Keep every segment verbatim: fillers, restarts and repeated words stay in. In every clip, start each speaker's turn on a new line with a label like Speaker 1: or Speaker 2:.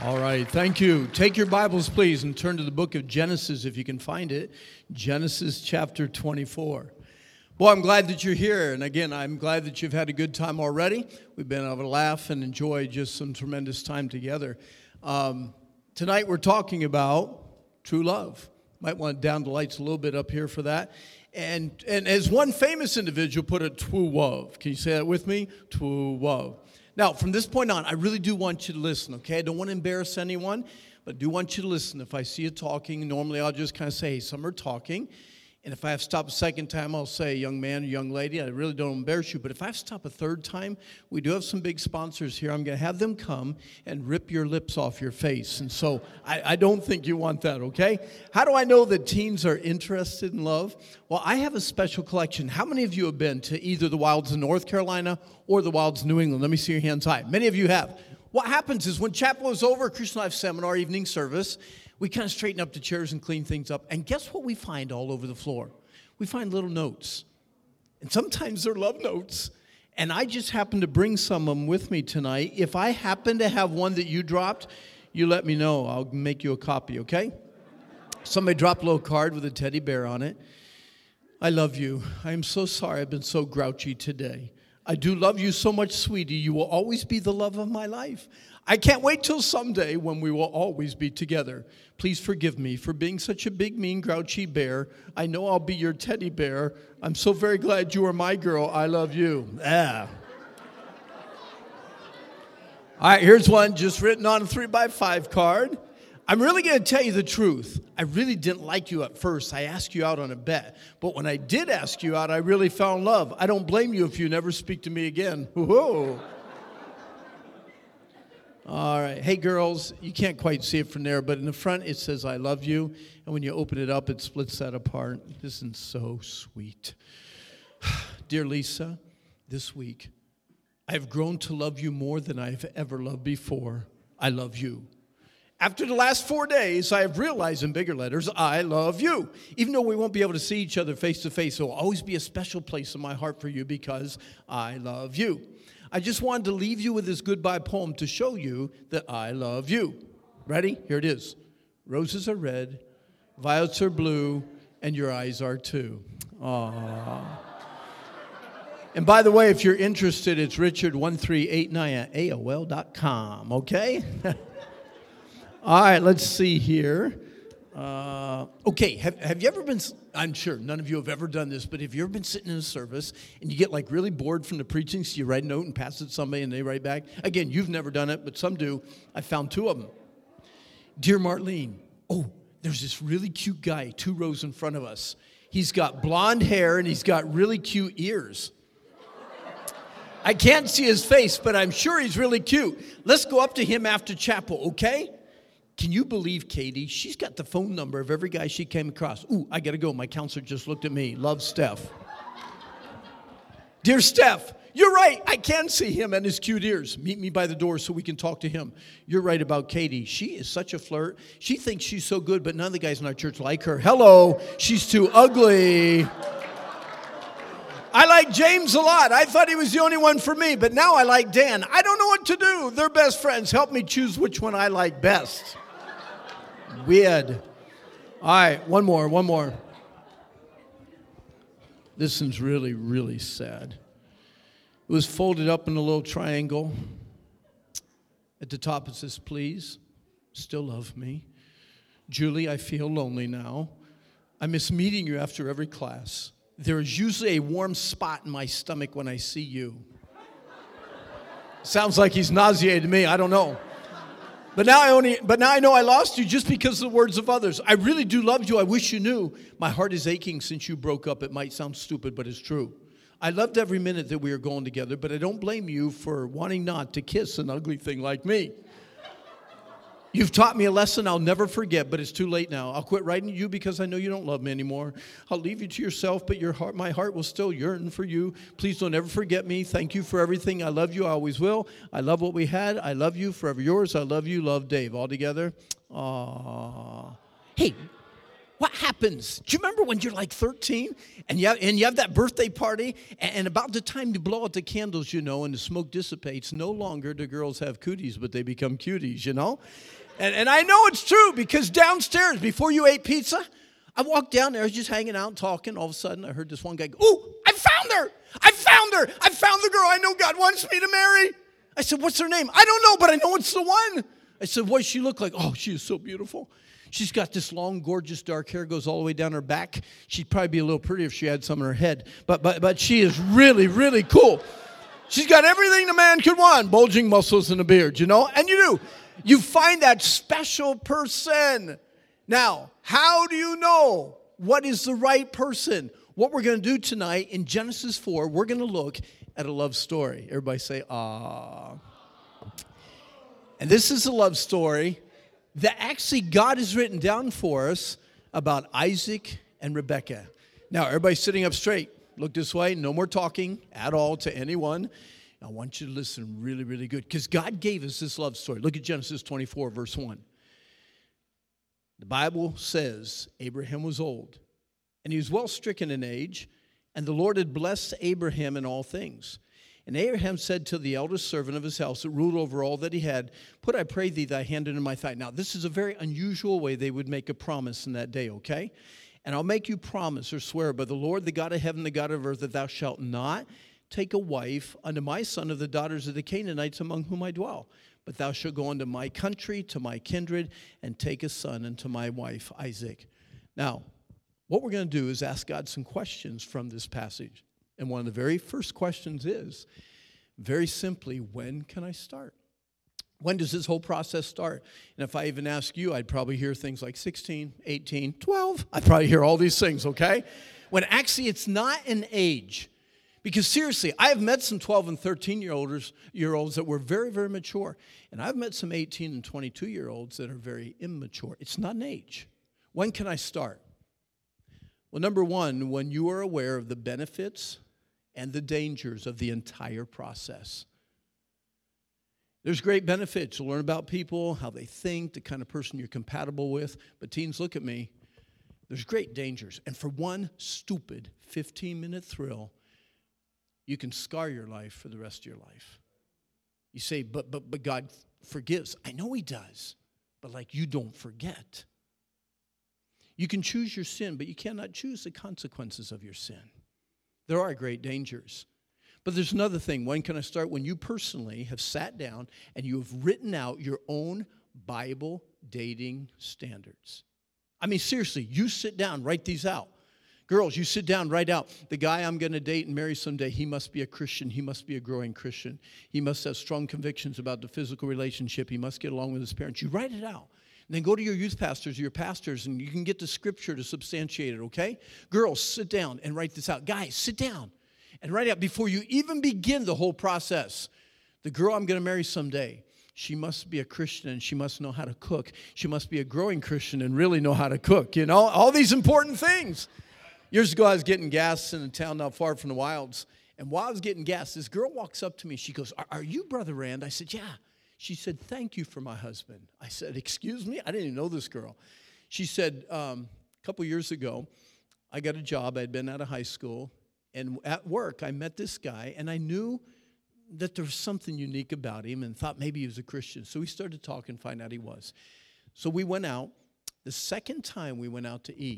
Speaker 1: All right, thank you. Take your Bibles, please, and turn to the book of Genesis, if you can find it. Genesis chapter twenty-four. Boy, I'm glad that you're here. And again, I'm glad that you've had a good time already. We've been able to laugh and enjoy just some tremendous time together. Um, tonight, we're talking about true love. Might want to down the lights a little bit up here for that. And, and as one famous individual put it, true love. Can you say that with me? True love. Now, from this point on, I really do want you to listen, okay? I don't want to embarrass anyone, but I do want you to listen. If I see you talking, normally I'll just kind of say, hey, some are talking. And if I have to stop a second time, I'll say, young man or young lady, I really don't embarrass you. But if I have to stop a third time, we do have some big sponsors here. I'm going to have them come and rip your lips off your face. And so I, I don't think you want that, okay? How do I know that teens are interested in love? Well, I have a special collection. How many of you have been to either the wilds of North Carolina or the wilds of New England? Let me see your hands high. Many of you have. What happens is when chapel is over, Christian Life Seminar, evening service, we kind of straighten up the chairs and clean things up. And guess what we find all over the floor? We find little notes. And sometimes they're love notes. And I just happen to bring some of them with me tonight. If I happen to have one that you dropped, you let me know. I'll make you a copy, okay? Somebody dropped a little card with a teddy bear on it. I love you. I am so sorry I've been so grouchy today. I do love you so much, sweetie. You will always be the love of my life. I can't wait till someday when we will always be together. Please forgive me for being such a big, mean, grouchy bear. I know I'll be your teddy bear. I'm so very glad you are my girl. I love you. Ah. All right, here's one just written on a three by five card. I'm really going to tell you the truth. I really didn't like you at first. I asked you out on a bet. But when I did ask you out, I really fell in love. I don't blame you if you never speak to me again. Whoa. All right. Hey, girls, you can't quite see it from there, but in the front it says, I love you. And when you open it up, it splits that apart. This is so sweet. Dear Lisa, this week, I have grown to love you more than I have ever loved before. I love you. After the last four days, I have realized in bigger letters, I love you. Even though we won't be able to see each other face to face, there will always be a special place in my heart for you because I love you. I just wanted to leave you with this goodbye poem to show you that I love you. Ready? Here it is. Roses are red, violets are blue, and your eyes are too. Aww. And by the way, if you're interested, it's Richard one three eight nine at A O L dot com, okay? All right, let's see here. Uh, okay, have, have you ever been, I'm sure none of you have ever done this, but have you ever been sitting in a service and you get like really bored from the preaching, so you write a note and pass it to somebody and they write back? Again, you've never done it, but some do. I found two of them. Dear Marlene, oh, there's this really cute guy two rows in front of us. He's got blonde hair and he's got really cute ears. I can't see his face, but I'm sure he's really cute. Let's go up to him after chapel, okay? Can you believe Katie? She's got the phone number of every guy she came across. Ooh, I got to go. My counselor just looked at me. Love, Steph. Dear Steph, you're right. I can see him and his cute ears. Meet me by the door so we can talk to him. You're right about Katie. She is such a flirt. She thinks she's so good, but none of the guys in our church like her. Hello, she's too ugly. I like James a lot. I thought he was the only one for me, but now I like Dan. I don't know what to do. They're best friends. Help me choose which one I like best. Weird. All right, one more, one more. This one's really, really sad. It was folded up in a little triangle. At the top it says, please, still love me. Julie, I feel lonely now. I miss meeting you after every class. There is usually a warm spot in my stomach when I see you. Sounds like he's nauseated to me. I don't know. But now I only, but now I know I lost you just because of the words of others. I really do love you. I wish you knew. My heart is aching since you broke up. It might sound stupid, but it's true. I loved every minute that we were going together, but I don't blame you for wanting not to kiss an ugly thing like me. You've taught me a lesson I'll never forget, but it's too late now. I'll quit writing to you because I know you don't love me anymore. I'll leave you to yourself, but your heart, my heart will still yearn for you. Please don't ever forget me. Thank you for everything. I love you. I always will. I love what we had. I love you. Forever yours. I love you. Love, Dave. All together. Aww. Hey, What happens? Do you remember when you're like thirteen and you have, and you have that birthday party and, and about the time to blow out the candles, you know, and the smoke dissipates, no longer do girls have cooties, but they become cuties, you know? And, and I know it's true because downstairs, before you ate pizza, I walked down there, I was just hanging out talking. All of a sudden, I heard this one guy go, "Oh, I found her! I found her! I found the girl I know God wants me to marry." I said, "What's her name?" "I don't know, but I know it's the one." I said, "What does she look like?" "Oh, she is so beautiful. She's got this long, gorgeous, dark hair, goes all the way down her back. She'd probably be a little pretty if she had some in her head. But but but she is really, really cool. She's got everything a man could want, bulging muscles and a beard, you know? And you do. You find that special person. Now, how do you know what is the right person? What we're going to do tonight in Genesis four, we're going to look at a love story. Everybody say, "Ah." And this is a love story that actually God has written down for us about Isaac and Rebekah. Now, everybody sitting up straight. Look this way. No more talking at all to anyone. I want you to listen really, really good because God gave us this love story. Look at Genesis twenty-four, verse one. The Bible says Abraham was old, and he was well stricken in age, and the Lord had blessed Abraham in all things. And Abraham said to the eldest servant of his house that ruled over all that he had, "Put, I pray thee, thy hand into my thigh." Now, this is a very unusual way they would make a promise in that day, okay? "And I'll make you promise or swear by the Lord, the God of heaven, the God of earth, that thou shalt not take a wife unto my son of the daughters of the Canaanites among whom I dwell. But thou shalt go unto my country, to my kindred, and take a son unto my wife Isaac." Now, what we're going to do is ask God some questions from this passage. And one of the very first questions is, very simply, when can I start? When does this whole process start? And if I even ask you, I'd probably hear things like sixteen, eighteen, twelve. I'd probably hear all these things, okay? When actually it's not an age. Because seriously, I have met some twelve and thirteen-year-olds year olds that were very, very mature. And I've met some eighteen and twenty-two-year-olds that are very immature. It's not an age. When can I start? Well, number one, when you are aware of the benefits and the dangers of the entire process. There's great benefits. You'll learn about people, how they think, the kind of person you're compatible with. But teens, look at me. There's great dangers. And for one stupid fifteen-minute thrill, you can scar your life for the rest of your life. You say, but but but God forgives. I know he does. But like you don't forget. You can choose your sin, but you cannot choose the consequences of your sin. There are great dangers. But there's another thing. When can I start? When you personally have sat down and you have written out your own Bible dating standards. I mean, seriously, you sit down, write these out. Girls, you sit down, write out, the guy I'm going to date and marry someday, he must be a Christian. He must be a growing Christian. He must have strong convictions about the physical relationship. He must get along with his parents. You write it out. And then go to your youth pastors, your pastors, and you can get the scripture to substantiate it, okay? Girls, sit down and write this out. Guys, sit down and write out before you even begin the whole process. The girl I'm going to marry someday, she must be a Christian and she must know how to cook. She must be a growing Christian and really know how to cook, you know? All these important things. Years ago, I was getting gas in a town not far from the Wilds. And while I was getting gas, this girl walks up to me. She goes, are, are you Brother Rand? I said, "Yeah." She said, "Thank you for my husband." I said, "Excuse me?" I didn't even know this girl. She said, um, a couple years ago, I got a job. I had been out of high school. And at work, I met this guy. And I knew that there was something unique about him and thought maybe he was a Christian. So we started talking and find out he was. So we went out. The second time we went out to eat,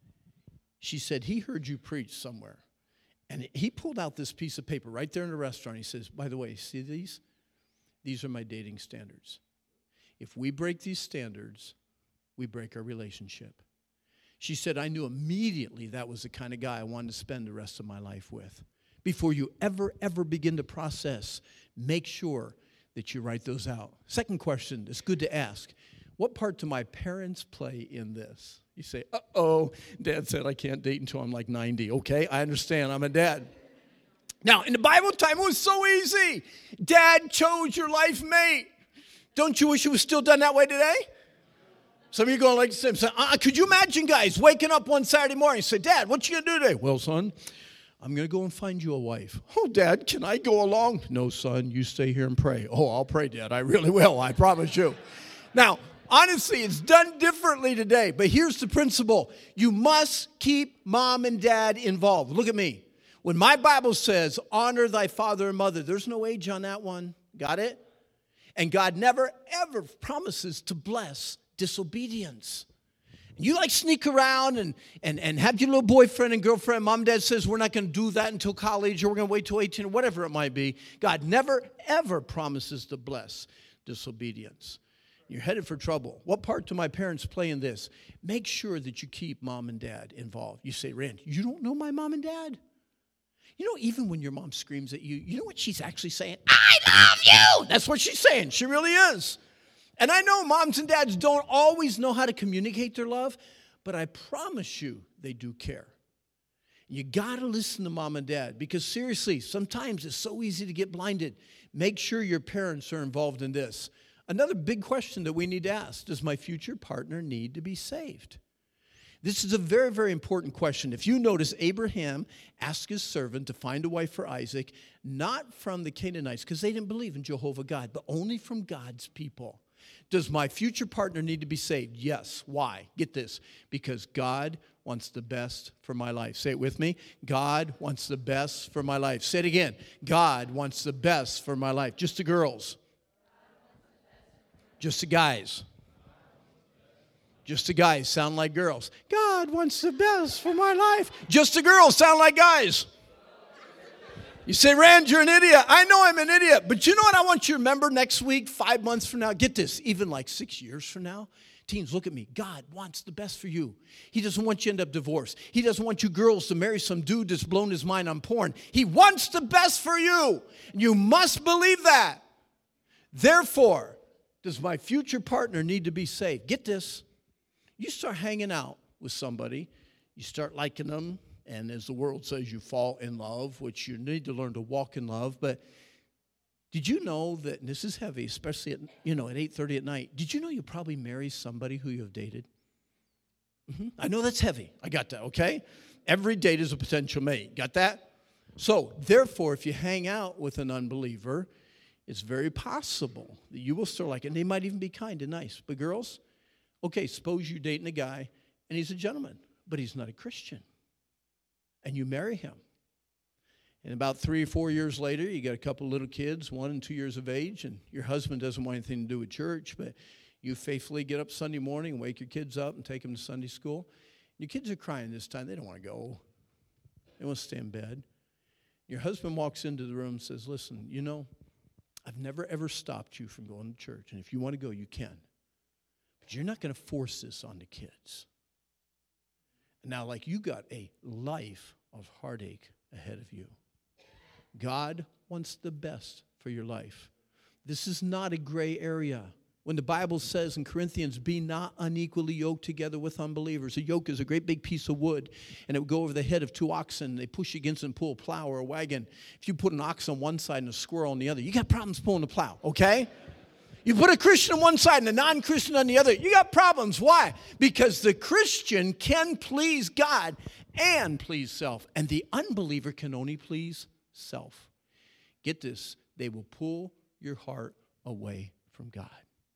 Speaker 1: she said, "He heard you preach somewhere." And he pulled out this piece of paper right there in the restaurant. He says, "By the way, see these? These are my dating standards. If we break these standards, we break our relationship." She said, "I knew immediately that was the kind of guy I wanted to spend the rest of my life with." Before you ever, ever begin to process, make sure that you write those out. Second question, it's good to ask. What part do my parents play in this? You say, uh-oh, Dad said I can't date until I'm like ninety. Okay, I understand, I'm a dad. Now, in the Bible time, it was so easy. Dad chose your life mate. Don't you wish it was still done that way today? Some of you are going like this. Uh, could you imagine guys waking up one Saturday morning and say, "Dad, what you going to do today?" "Well, son, I'm going to go and find you a wife." "Oh, Dad, can I go along?" "No, son, you stay here and pray." "Oh, I'll pray, Dad. I really will. I promise you." Now, Honestly, it's done differently today. But here's the principle. You must keep mom and dad involved. Look at me. When my Bible says, honor thy father and mother, there's no age on that one. Got it? And God never, ever promises to bless disobedience. You like sneak around and, and, and have your little boyfriend and girlfriend. Mom and dad says we're not going to do that until college or we're going to wait till eighteen or whatever it might be. God never, ever promises to bless disobedience. You're headed for trouble. What part do my parents play in this? Make sure that you keep mom and dad involved. You say, Rand, you don't know my mom and dad? You know, even when your mom screams at you, you know what she's actually saying? I love you! That's what she's saying. She really is. And I know moms and dads don't always know how to communicate their love, but I promise you they do care. You got to listen to mom and dad because seriously, sometimes it's so easy to get blinded. Make sure your parents are involved in this. Another big question that we need to ask, does my future partner need to be saved? This is a very, very important question. If you notice, Abraham asked his servant to find a wife for Isaac, not from the Canaanites, because they didn't believe in Jehovah God, but only from God's people. Does my future partner need to be saved? Yes. Why? Get this. Because God wants the best for my life. Say it with me. God wants the best for my life. Say it again. God wants the best for my life. Just the girls. Just the guys. Just the guys sound like girls. God wants the best for my life. Just the girls sound like guys. You say, Rand, you're an idiot. I know I'm an idiot. But you know what I want you to remember next week, five months from now? Get this, even like six years from now. Teens, look at me. God wants the best for you. He doesn't want you to end up divorced. He doesn't want you girls to marry some dude that's blown his mind on porn. He wants the best for you. You must believe that. Therefore, does my future partner need to be saved? Get this. You start hanging out with somebody. You start liking them. And as the world says, you fall in love, which you need to learn to walk in love. But did you know that, and this is heavy, especially at, you know, at eight thirty at night, did you know you probably marry somebody who you have dated? Mm-hmm. I know that's heavy. I got that, okay? Every date is a potential mate. Got that? So, therefore, if you hang out with an unbeliever, it's very possible that you will start liking, and they might even be kind and nice. But girls, okay, suppose you're dating a guy, and he's a gentleman, but he's not a Christian. And you marry him. And about three or four years later, you got a couple of little kids, one and two years of age, and your husband doesn't want anything to do with church, but you faithfully get up Sunday morning and wake your kids up and take them to Sunday school. Your kids are crying this time. They don't want to go. They want to stay in bed. Your husband walks into the room and says, listen, you know, I've never, ever stopped you from going to church. And if you want to go, you can. But you're not going to force this on the kids. Now, like you got a life of heartache ahead of you. God wants the best for your life. This is not a gray area. When the Bible says in Corinthians, be not unequally yoked together with unbelievers. A yoke is a great big piece of wood, and it would go over the head of two oxen. They push against and pull a plow or a wagon. If you put an ox on one side and a squirrel on the other, you got problems pulling the plow, okay? You put a Christian on one side and a non-Christian on the other, you got problems. Why? Because the Christian can please God and please self, and the unbeliever can only please self. Get this, they will pull your heart away from God.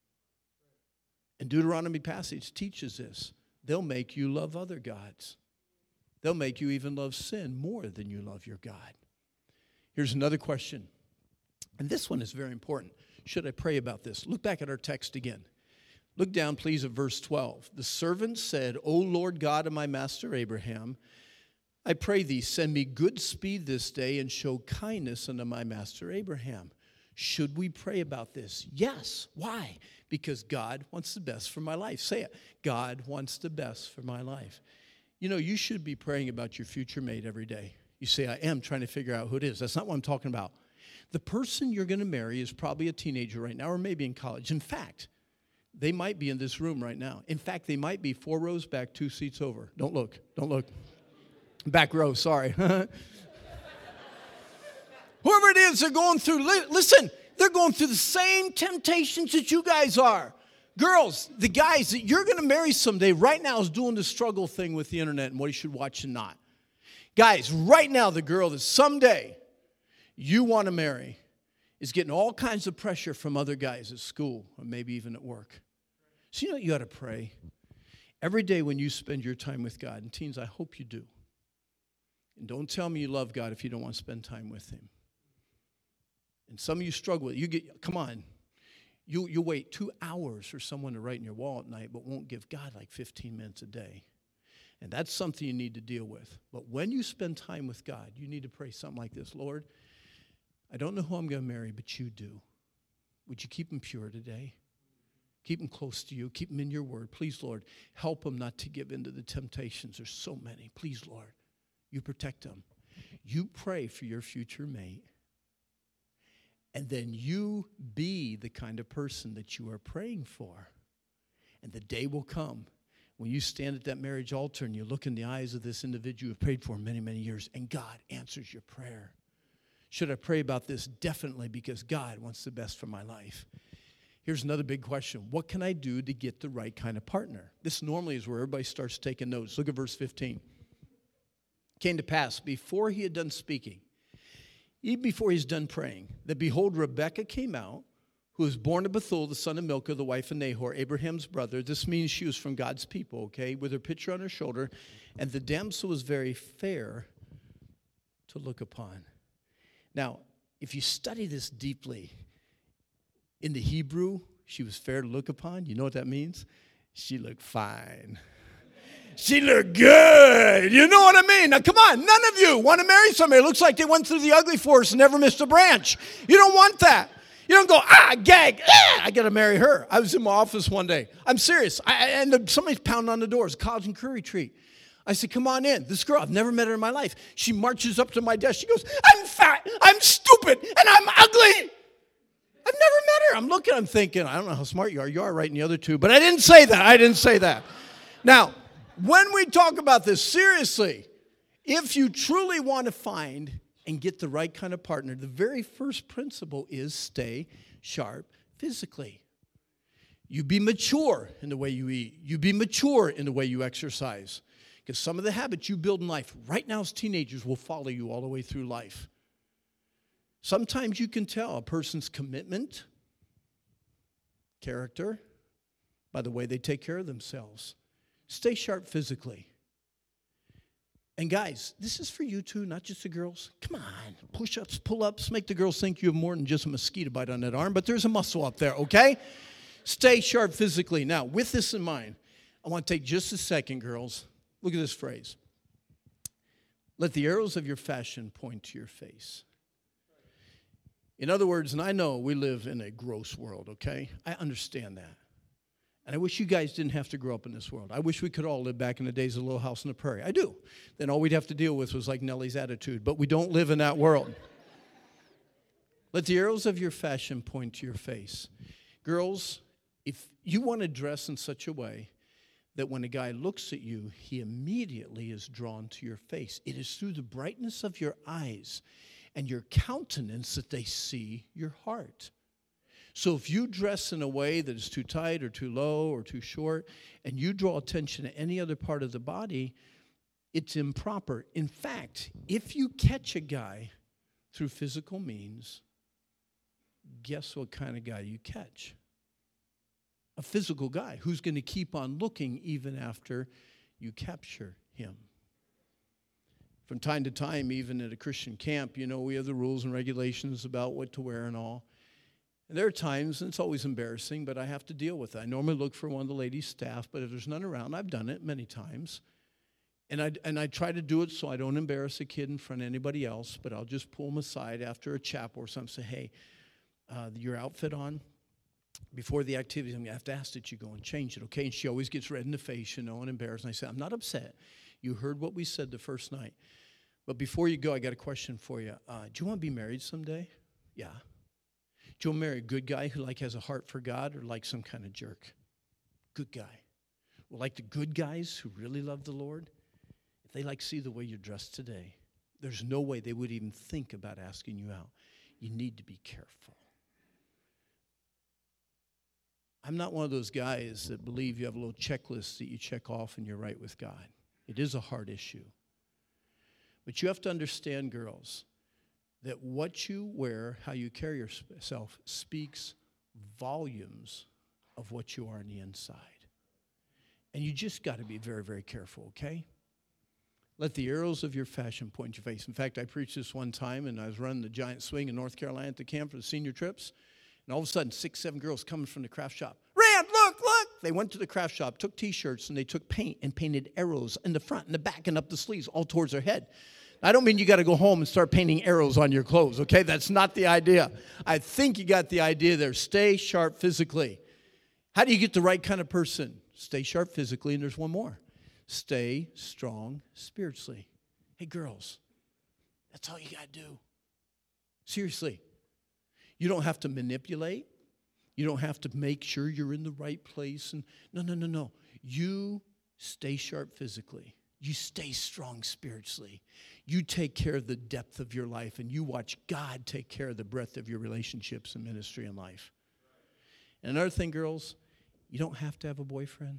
Speaker 1: And Deuteronomy passage teaches this. They'll make you love other gods. They'll make you even love sin more than you love your God. Here's another question, and this one is very important. Should I pray about this? Look back at our text again. Look down, please, at verse twelve. The servant said, O Lord God of my master Abraham, I pray thee, send me good speed this day and show kindness unto my master Abraham. Should we pray about this? Yes. Why? Because God wants the best for my life. Say it. God wants the best for my life. You know, you should be praying about your future mate every day. You say, I am trying to figure out who it is. That's not what I'm talking about. The person you're going to marry is probably a teenager right now or maybe in college. In fact, they might be in this room right now. In fact, they might be four rows back, two seats over. Don't look. Don't look. Back row, sorry. Whoever it is, they're going through, listen, they're going through the same temptations that you guys are. Girls, the guys that you're going to marry someday right now is doing the struggle thing with the internet and what you should watch and not. Guys, right now the girl that someday you want to marry is getting all kinds of pressure from other guys at school or maybe even at work. So you know what you ought to pray? Every day when you spend your time with God, and teens, I hope you do. And don't tell me you love God if you don't want to spend time with him. And some of you struggle with it. You get, come on. You, you wait two hours for someone to write in your wall at night, but won't give God like fifteen minutes a day. And that's something you need to deal with. But when you spend time with God, you need to pray something like this. Lord, I don't know who I'm going to marry, but you do. Would you keep him pure today? Keep him close to you. Keep him in your word. Please, Lord, help him not to give in to the temptations. There's so many. Please, Lord, you protect him. You pray for your future mate. And then you be the kind of person that you are praying for. And the day will come when you stand at that marriage altar and you look in the eyes of this individual you've prayed for many, many years, and God answers your prayer. Should I pray about this? Definitely, because God wants the best for my life. Here's another big question. What can I do to get the right kind of partner? This normally is where everybody starts taking notes. Look at verse fifteen. Came to pass, before he had done speaking, even before he's done praying, that behold, Rebekah came out, who was born of Bethuel, the son of Milcah, the wife of Nahor, Abraham's brother. This means she was from God's people, okay, with her pitcher on her shoulder. And the damsel was very fair to look upon. Now, if you study this deeply, in the Hebrew, she was fair to look upon. You know what that means? She looked fine. She looked good. You know what I mean? Now, come on. None of you want to marry somebody who looks like they went through the ugly forest and never missed a branch. You don't want that. You don't go, ah, gag, ah, I got to marry her. I was in my office one day. I'm serious. I, and somebody's pounding on the doors, college and Curry Tree. I said, come on in. This girl, I've never met her in my life. She marches up to my desk. She goes, I'm fat, I'm stupid, and I'm ugly. I've never met her. I'm looking, I'm thinking, I don't know how smart you are. You are right in the other two. But I didn't say that. I didn't say that. Now, when we talk about this, seriously, if you truly want to find and get the right kind of partner, the very first principle is stay sharp physically. You be mature in the way you eat. You be mature in the way you exercise. Because some of the habits you build in life right now as teenagers will follow you all the way through life. Sometimes you can tell a person's commitment, character, by the way they take care of themselves. Stay sharp physically. And guys, this is for you too, not just the girls. Come on, push-ups, pull-ups, make the girls think you have more than just a mosquito bite on that arm, but there's a muscle up there, okay? Stay sharp physically. Now, with this in mind, I want to take just a second, girls. Look at this phrase. Let the arrows of your fashion point to your face. In other words, and I know we live in a gross world, okay? I understand that. And I wish you guys didn't have to grow up in this world. I wish we could all live back in the days of Little House on the Prairie. I do. Then all we'd have to deal with was like Nellie's attitude. But we don't live in that world. Let the arrows of your fashion point to your face. Girls, if you want to dress in such a way that when a guy looks at you, he immediately is drawn to your face. It is through the brightness of your eyes and your countenance that they see your heart. So if you dress in a way that is too tight or too low or too short, and you draw attention to any other part of the body, it's improper. In fact, if you catch a guy through physical means, guess what kind of guy you catch? A physical guy who's going to keep on looking even after you capture him. From time to time, even at a Christian camp, you know, we have the rules and regulations about what to wear and all. And there are times, and it's always embarrassing, but I have to deal with it. I normally look for one of the ladies' staff, but if there's none around, I've done it many times. And I, and I try to do it so I don't embarrass a kid in front of anybody else, but I'll just pull them aside after a chapel or something and say, hey, uh, your outfit on? Before the activity, I'm going to have to ask that you go and change it, okay? And she always gets red in the face, you know, and embarrassed. And I say, I'm not upset. You heard what we said the first night. But before you go, I got a question for you. Uh, do you want to be married someday? Yeah. Do you want to marry a good guy who like has a heart for God or like some kind of jerk? Good guy. Well, like the good guys who really love the Lord, if they like see the way you're dressed today, there's no way they would even think about asking you out. You need to be careful. I'm not one of those guys that believe you have a little checklist that you check off and you're right with God. It is a hard issue. But you have to understand, girls, that what you wear, how you carry yourself, speaks volumes of what you are on the inside. And you just got to be very, very careful, okay? Let the arrows of your fashion point your face. In fact, I preached this one time, and I was running the giant swing in North Carolina at the camp for the senior trips. And all of a sudden, six, seven girls coming from the craft shop. Rand, look, look! They went to the craft shop, took T-shirts, and they took paint and painted arrows in the front and the back and up the sleeves, all towards their head. I don't mean you got to go home and start painting arrows on your clothes, okay? That's not the idea. I think you got the idea there. Stay sharp physically. How do you get the right kind of person? Stay sharp physically, and there's one more. Stay strong spiritually. Hey, girls, that's all you got to do. Seriously. You don't have to manipulate. You don't have to make sure you're in the right place. And no, no, no, no. You stay sharp physically. You stay strong spiritually. You take care of the depth of your life, and you watch God take care of the breadth of your relationships and ministry and life. And another thing, girls, you don't have to have a boyfriend.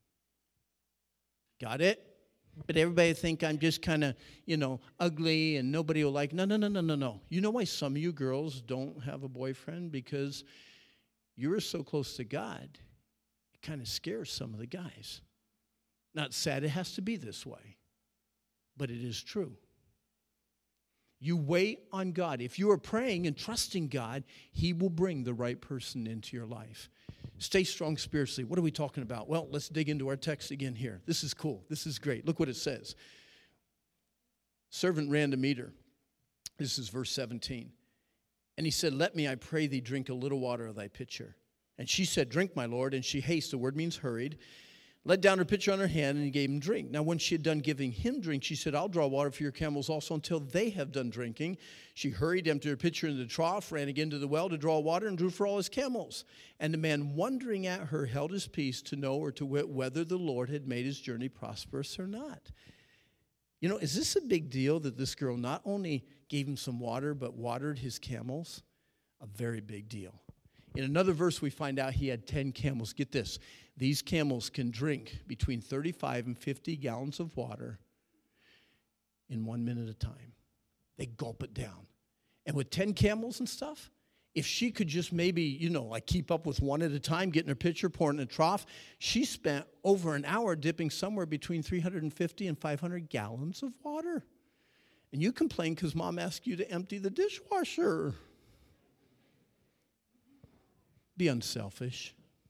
Speaker 1: Got it? But everybody think I'm just kind of, you know, ugly and nobody will like. No, no, no, no, no, no. You know why some of you girls don't have a boyfriend? Because you're so close to God, it kind of scares some of the guys. Not sad it has to be this way, but it is true. You wait on God. If you are praying and trusting God, He will bring the right person into your life. Stay strong spiritually. What are we talking about? Well, let's dig into our text again here. This is cool. This is great. Look what it says. Servant ran to meet her. This is verse seventeen. And he said, let me, I pray thee, drink a little water of thy pitcher. And she said, drink, my Lord. And she hasted, the word means hurried, let down her pitcher on her hand, and he gave him drink. Now, when she had done giving him drink, she said, I'll draw water for your camels also until they have done drinking. She hurried, emptied her pitcher into the trough, ran again to the well to draw water, and drew for all his camels. And the man, wondering at her, held his peace to know or to wit whether the Lord had made his journey prosperous or not. You know, is this a big deal that this girl not only gave him some water, but watered his camels? A very big deal. In another verse, we find out he had ten camels. Get this. These camels can drink between thirty-five and fifty gallons of water in one minute at a time. They gulp it down. And with ten camels and stuff, if she could just maybe, you know, like keep up with one at a time, getting her pitcher, pouring in a trough, she spent over an hour dipping somewhere between three hundred fifty and five hundred gallons of water. And you complain because mom asked you to empty the dishwasher. Be unselfish.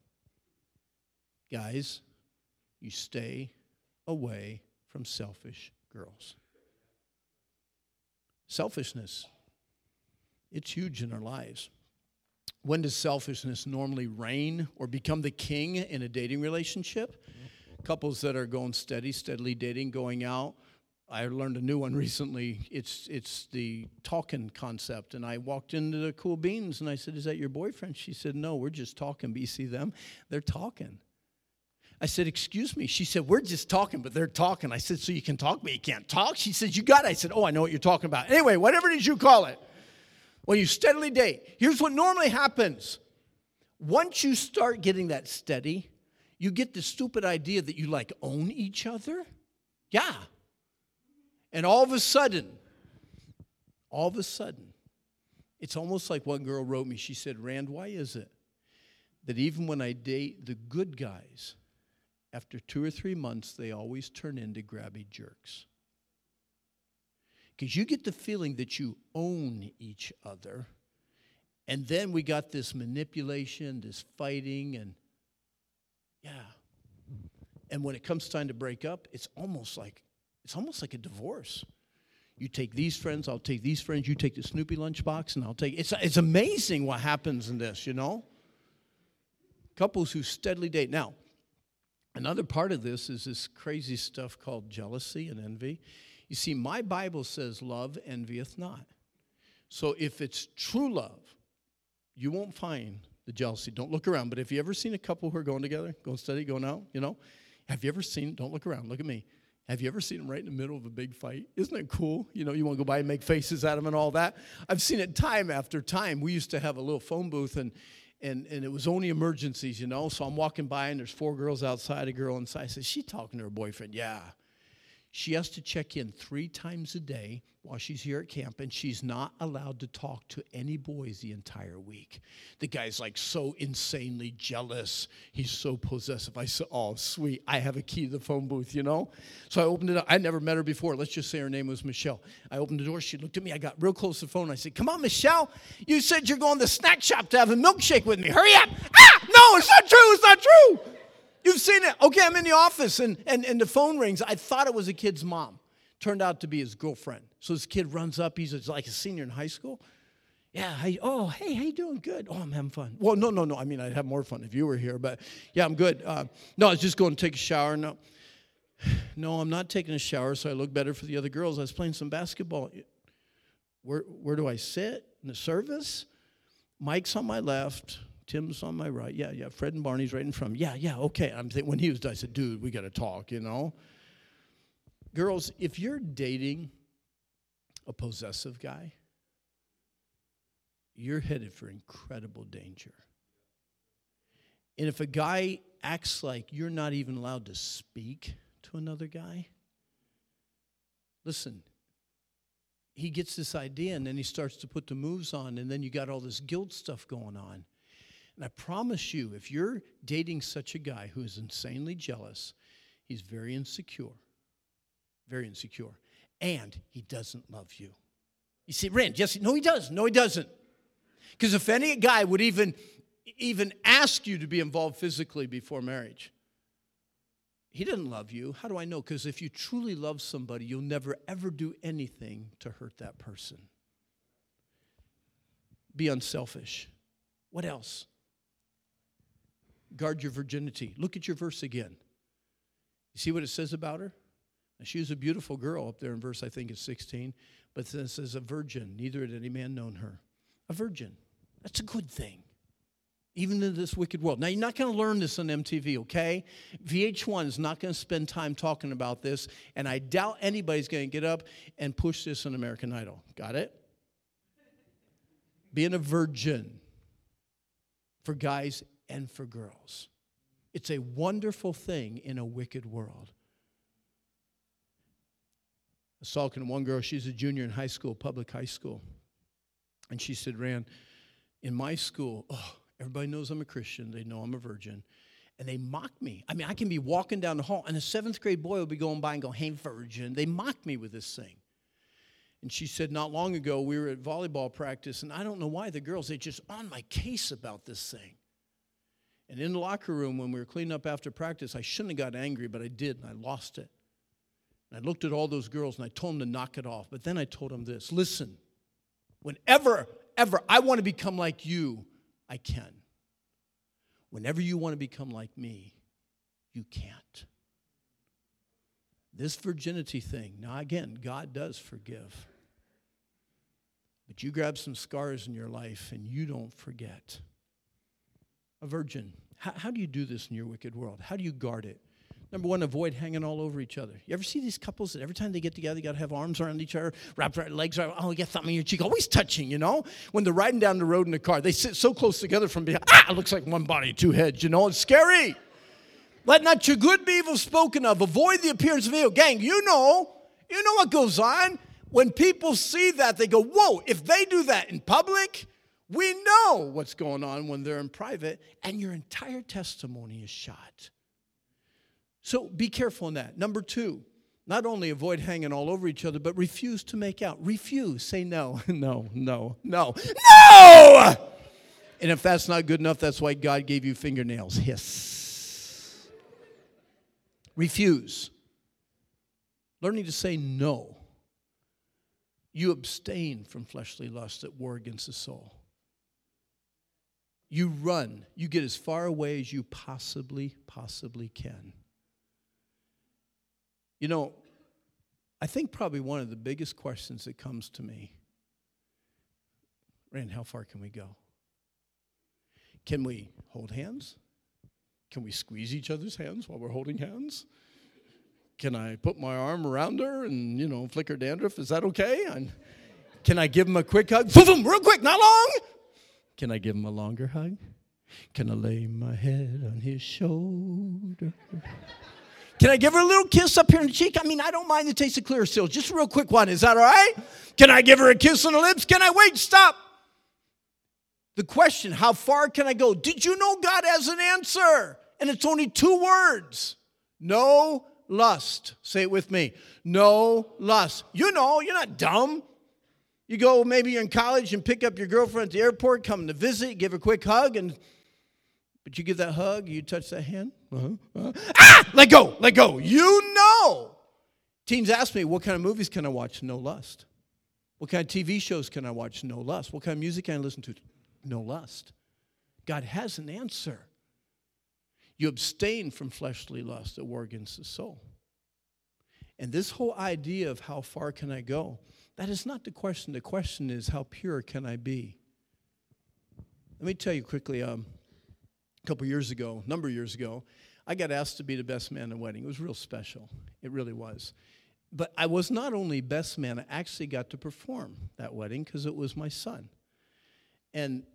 Speaker 1: Guys, you stay away from selfish girls. Selfishness, it's huge in our lives. When does selfishness normally reign or become the king in a dating relationship? Couples that are going steady, steadily dating, going out. I learned a new one recently. It's it's the talking concept. And I walked into the Cool Beans and I said, is that your boyfriend? She said, no, we're just talking. But you see them? They're talking. I said, excuse me. She said, we're just talking, but they're talking. I said, so you can talk, but you can't talk? She said, you got it. I said, oh, I know what you're talking about. Anyway, whatever it is you call it. When you steadily date, here's what normally happens. Once you start getting that steady, you get the stupid idea that you like own each other. Yeah. And all of a sudden, all of a sudden, it's almost like one girl wrote me. She said, Rand, why is it that even when I date the good guys, after two or three months, they always turn into grabby jerks? Because you get the feeling that you own each other. And then we got this manipulation, this fighting, and yeah. And when it comes time to break up, it's almost like it's almost like a divorce. You take these friends, I'll take these friends, you take the Snoopy lunchbox, and I'll take it's it's amazing what happens in this, you know? Couples who steadily date. Now, another part of this is this crazy stuff called jealousy and envy. You see, my Bible says love envieth not. So if it's true love, you won't find the jealousy. Don't look around. But have you ever seen a couple who are going together, going steady, going out, you know? Have you ever seen, don't look around, look at me. Have you ever seen them right in the middle of a big fight? Isn't it cool? You know, you want to go by and make faces at them and all that. I've seen it time after time. We used to have a little phone booth, and and and it was only emergencies, you know. So I'm walking by, and there's four girls outside, a girl inside. I said, is she talking to her boyfriend? Yeah. She has to check in three times a day while she's here at camp, and she's not allowed to talk to any boys the entire week. The guy's like so insanely jealous. He's so possessive. I said, oh, sweet. I have a key to the phone booth, you know? So I opened it up. I never met her before. Let's just say her name was Michelle. I opened the door. She looked at me. I got real close to the phone. I said, come on, Michelle. You said you're going to the snack shop to have a milkshake with me. Hurry up. Ah, no, it's not true. It's not true. You've seen it. Okay, I'm in the office, and, and, and the phone rings. I thought it was a kid's mom. Turned out to be his girlfriend. So this kid runs up. He's like a senior in high school. Yeah, how you, oh, hey, how you doing? Good. Oh, I'm having fun. Well, no, no, no. I mean, I'd have more fun if you were here. But, yeah, I'm good. Uh, no, I was just going to take a shower. No, no, I'm not taking a shower, so I look better for the other girls. I was playing some basketball. Where, where do I sit? In the service? Mike's on my left. Tim's on my right. Yeah, yeah. Fred and Barney's right in front of me. Yeah, yeah, okay. I'm th- when he was done, I said, dude, we got to talk, you know. Girls, if you're dating a possessive guy, you're headed for incredible danger. And if a guy acts like you're not even allowed to speak to another guy, listen, he gets this idea and then he starts to put the moves on, and then you got all this guilt stuff going on. And I promise you, if you're dating such a guy who is insanely jealous, he's very insecure. Very insecure. And he doesn't love you. You see, Rand, yes, no, he does. No, he doesn't. Because if any guy would even, even ask you to be involved physically before marriage, he doesn't love you. How do I know? Because if you truly love somebody, you'll never, ever do anything to hurt that person. Be unselfish. What else? Guard your virginity. Look at your verse again. You see what it says about her? Now, she was a beautiful girl up there in verse, I think it's sixteen. But then it says a virgin. Neither had any man known her. A virgin. That's a good thing. Even in this wicked world. Now, you're not going to learn this on M T V, okay? V H one is not going to spend time talking about this. And I doubt anybody's going to get up and push this on American Idol. Got it? Being a virgin for guys and for girls. It's a wonderful thing in a wicked world. I was talking to one girl, she's a junior in high school, public high school. And she said, Rand, in my school, oh, everybody knows I'm a Christian. They know I'm a virgin. And they mock me. I mean, I can be walking down the hall, and a seventh grade boy will be going by and go, hey, virgin. They mock me with this thing. And she said, not long ago, we were at volleyball practice, and I don't know why the girls, they're just on my case about this thing. And in the locker room, when we were cleaning up after practice, I shouldn't have got angry, but I did, and I lost it. And I looked at all those girls, and I told them to knock it off. But then I told them this, listen, whenever, ever I want to become like you, I can. Whenever you want to become like me, you can't. This virginity thing, now again, God does forgive. But you grab some scars in your life, and you don't forget. A virgin. How, how do you do this in your wicked world? How do you guard it? Number one, avoid hanging all over each other. You ever see these couples that every time they get together, you got to have arms around each other, wrapped around legs around, oh, you got something in your cheek, always touching, you know? When they're riding down the road in the car, they sit so close together from behind, ah, it looks like one body, two heads, you know? It's scary. Let not your good be evil spoken of. Avoid the appearance of evil. Gang, you know, you know what goes on. When people see that, they go, whoa, if they do that in public, we know what's going on when they're in private, and your entire testimony is shot. So be careful in that. Number two, not only avoid hanging all over each other, but refuse to make out. Refuse. Say no. No, no, no. No! And if that's not good enough, that's why God gave you fingernails. Hiss. Refuse. Learning to say no. You abstain from fleshly lust that war against the soul. You run. You get as far away as you possibly, possibly can. You know, I think probably one of the biggest questions that comes to me, Rand, how far can we go? Can we hold hands? Can we squeeze each other's hands while we're holding hands? Can I put my arm around her and, you know, flick her dandruff? Is that okay? And can I give him a quick hug? Boom, real quick, not long. Can I give him a longer hug? Can I lay my head on his shoulder? Can I give her a little kiss up here on the cheek? I mean, I don't mind the taste of clear still. Just a real quick one. Is that all right? Can I give her a kiss on the lips? Can I wait? Stop. The question, how far can I go? Did you know God has an answer? And it's only two words. No lust. Say it with me. No lust. You know, you're not dumb. You go, maybe you're in college and pick up your girlfriend at the airport, come to visit, give her a quick hug, and but you give that hug, you touch that hand. Uh-huh, uh-huh. Ah! Let go, let go. You know. Teens ask me, what kind of movies can I watch? No lust. What kind of T V shows can I watch? No lust. What kind of music can I listen to? No lust. God has an answer. You abstain from fleshly lust that war against the soul. And this whole idea of how far can I go, that is not the question. The question is, how pure can I be? Let me tell you quickly, um, a couple years ago, a number of years ago, I got asked to be the best man at a wedding. It was real special. It really was. But I was not only best man, I actually got to perform that wedding because it was my son. And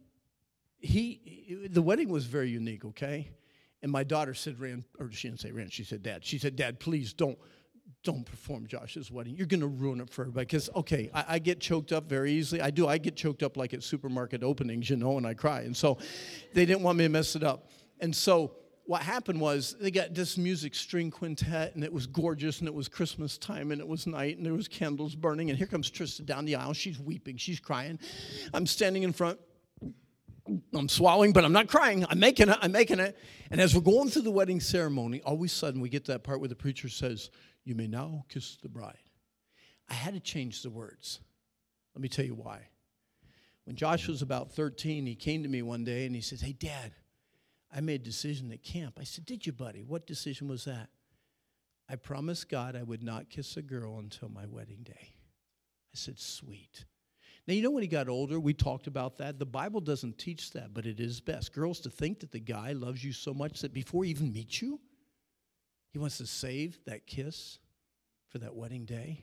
Speaker 1: he, the wedding was very unique, okay? And my daughter said, Rand, or she didn't say Rand, she said, Dad. She said, Dad, please don't, don't perform Josh's wedding. You're going to ruin it for everybody. Because, okay, I, I get choked up very easily. I do. I get choked up like at supermarket openings, you know, and I cry. And so they didn't want me to mess it up. And so what happened was they got this music string quintet, and it was gorgeous, and it was Christmas time, and it was night, and there was candles burning. And here comes Trista down the aisle. She's weeping. She's crying. I'm standing in front. I'm swallowing, but I'm not crying. I'm making it. I'm making it. And as we're going through the wedding ceremony, all of a sudden we get to that part where the preacher says, you may now kiss the bride. I had to change the words. Let me tell you why. When Josh was about thirteen, he came to me one day and he said, hey, Dad, I made a decision at camp. I said, did you, buddy? What decision was that? I promised God I would not kiss a girl until my wedding day. I said, sweet. Now, you know, when he got older, we talked about that. The Bible doesn't teach that, but it is best. Girls, to think that the guy loves you so much that before he even meets you, he wants to save that kiss for that wedding day.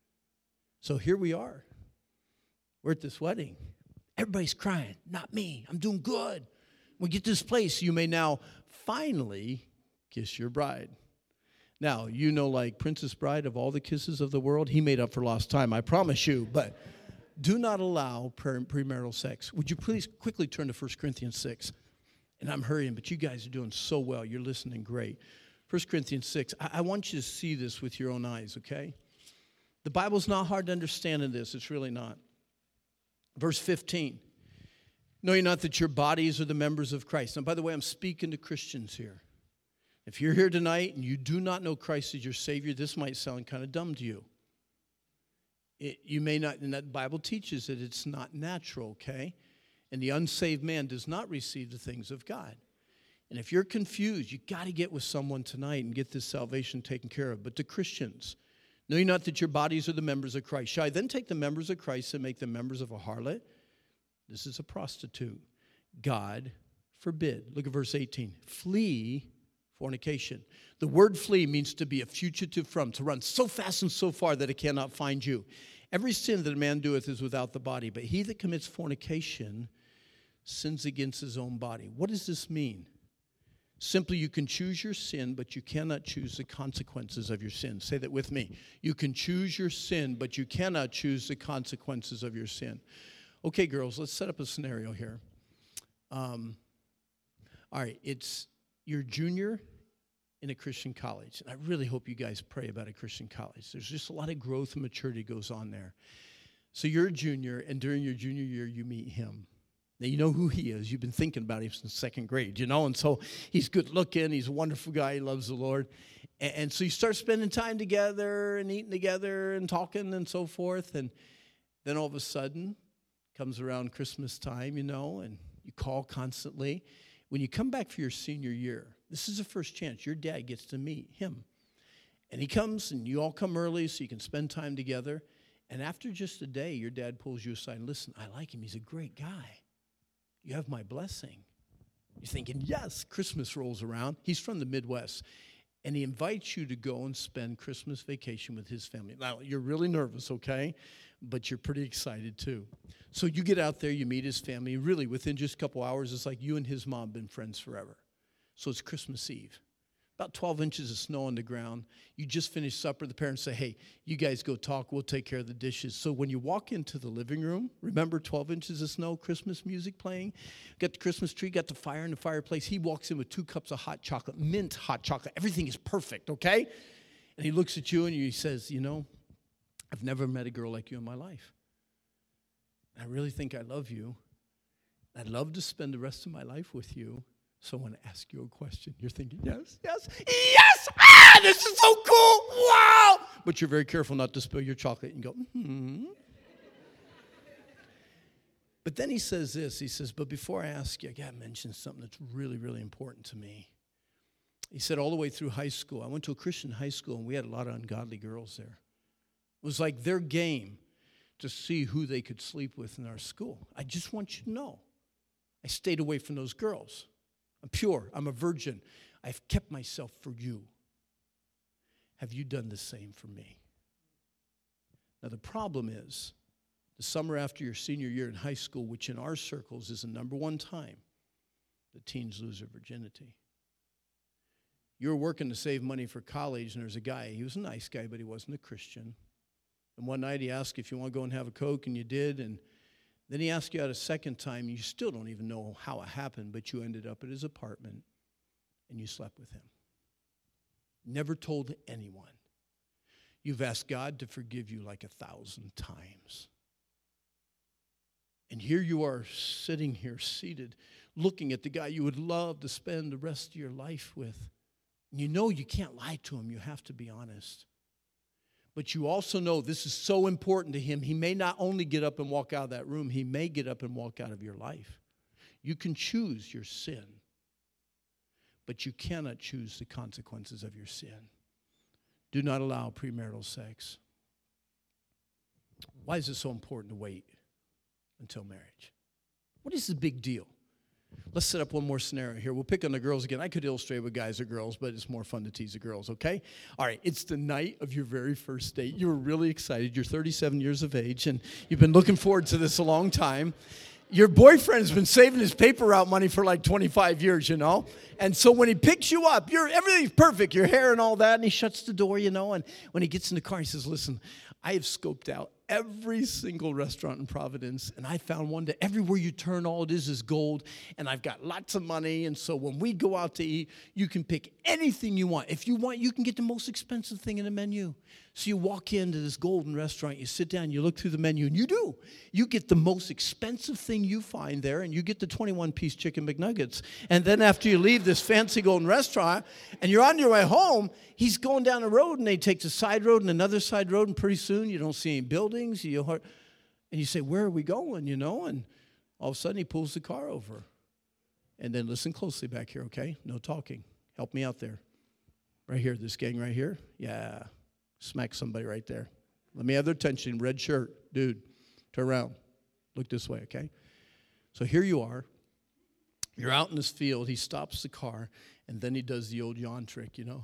Speaker 1: So here we are. We're at this wedding. Everybody's crying. Not me. I'm doing good. We get to this place. You may now finally kiss your bride. Now, you know, like Princess Bride, of all the kisses of the world, he made up for lost time, I promise you. But do not allow premarital sex. Would you please quickly turn to First Corinthians six? And I'm hurrying, but you guys are doing so well. You're listening great. First Corinthians six. I, I want you to see this with your own eyes, okay? The Bible's not hard to understand in this. It's really not. Verse fifteen. Know ye not that your bodies are the members of Christ? Now, by the way, I'm speaking to Christians here. If you're here tonight and you do not know Christ as your Savior, this might sound kind of dumb to you. It, you may not, and that Bible teaches that it's not natural, okay? And the unsaved man does not receive the things of God. And if you're confused, you got to get with someone tonight and get this salvation taken care of. But to Christians, know ye not that your bodies are the members of Christ? Shall I then take the members of Christ and make them members of a harlot? This is a prostitute. God forbid. Look at verse eighteen. Flee fornication. The word flee means to be a fugitive from, to run so fast and so far that it cannot find you. Every sin that a man doeth is without the body, but he that commits fornication sins against his own body. What does this mean? Simply, you can choose your sin, but you cannot choose the consequences of your sin. Say that with me. You can choose your sin, but you cannot choose the consequences of your sin. Okay, girls, let's set up a scenario here. Um, all right, it's your junior in a Christian college. And I really hope you guys pray about a Christian college. There's just a lot of growth and maturity goes on there. So you're a junior, and during your junior year, you meet him. Now, you know who he is. You've been thinking about him since second grade, you know, and so he's good looking. He's a wonderful guy. He loves the Lord. And, and so you start spending time together and eating together and talking and so forth. And then all of a sudden, comes around Christmas time, you know, and you call constantly. When you come back for your senior year, this is the first chance your dad gets to meet him. And he comes, and you all come early so you can spend time together. And after just a day, your dad pulls you aside and, listen, I like him. He's a great guy. You have my blessing. You're thinking, yes, Christmas rolls around. He's from the Midwest. And he invites you to go and spend Christmas vacation with his family. Now, you're really nervous, okay? But you're pretty excited, too. So you get out there, you meet his family. Really, within just a couple hours, it's like you and his mom have been friends forever. So it's Christmas Eve. about twelve inches of snow on the ground. You just finished supper. The parents say, hey, you guys go talk. We'll take care of the dishes. So when you walk into the living room, remember twelve inches of snow, Christmas music playing, got the Christmas tree, got the fire in the fireplace. He walks in with two cups of hot chocolate, mint hot chocolate. Everything is perfect, okay? And he looks at you and he says, you know, I've never met a girl like you in my life. I really think I love you. I'd love to spend the rest of my life with you. So I want to ask you a question. You're thinking, yes, yes, yes! Ah, this is so cool! Wow! But you're very careful not to spill your chocolate and go, hmm. But then he says this. He says, but before I ask you, I got to mention something that's really, really important to me. He said all the way through high school, I went to a Christian high school, and we had a lot of ungodly girls there. It was like their game to see who they could sleep with in our school. I just want you to know, I stayed away from those girls. I'm pure. I'm a virgin. I've kept myself for you. Have you done the same for me? Now, the problem is, the summer after your senior year in high school, which in our circles is the number one time that teens lose their virginity. You were working to save money for college, and there's a guy. He was a nice guy, but he wasn't a Christian. And one night he asked if you want to go and have a Coke, and you did, and then he asked you out a second time. You still don't even know how it happened, but you ended up at his apartment, and you slept with him. Never told anyone. You've asked God to forgive you like a thousand times. And here you are sitting here, seated, looking at the guy you would love to spend the rest of your life with. And you know you can't lie to him. You have to be honest. But you also know this is so important to him. He may not only get up and walk out of that room, he may get up and walk out of your life. You can choose your sin, but you cannot choose the consequences of your sin. Do not allow premarital sex. Why is it so important to wait until marriage? What is the big deal? Let's set up one more scenario here. We'll pick on the girls again. I could illustrate with guys or girls, but it's more fun to tease the girls, okay? All right, it's the night of your very first date. You were really excited. You're thirty-seven years of age, and you've been looking forward to this a long time. Your boyfriend's been saving his paper route money for like twenty-five years, you know? And so when he picks you up, you're everything's perfect, your hair and all that, and he shuts the door, you know? And when he gets in the car, he says, listen, I have scoped out every single restaurant in Providence, and I found one that everywhere you turn, all it is is gold, and I've got lots of money, and so when we go out to eat, you can pick anything you want. If you want, you can get the most expensive thing in the menu. So you walk into this golden restaurant, you sit down, you look through the menu, and you do. You get the most expensive thing you find there, and you get the twenty-one piece chicken McNuggets. And then after you leave this fancy golden restaurant, and you're on your way home, he's going down the road, and they take the side road and another side road, and pretty soon you don't see any buildings. You and you say, where are we going, you know? And all of a sudden he pulls the car over. And then listen closely back here, okay? No talking. Help me out there. Right here, this gang right here. Yeah. Smack somebody right there. Let me have their attention. Red shirt. Dude, turn around. Look this way, okay? So here you are. You're out in this field. He stops the car, and then he does the old yawn trick, you know?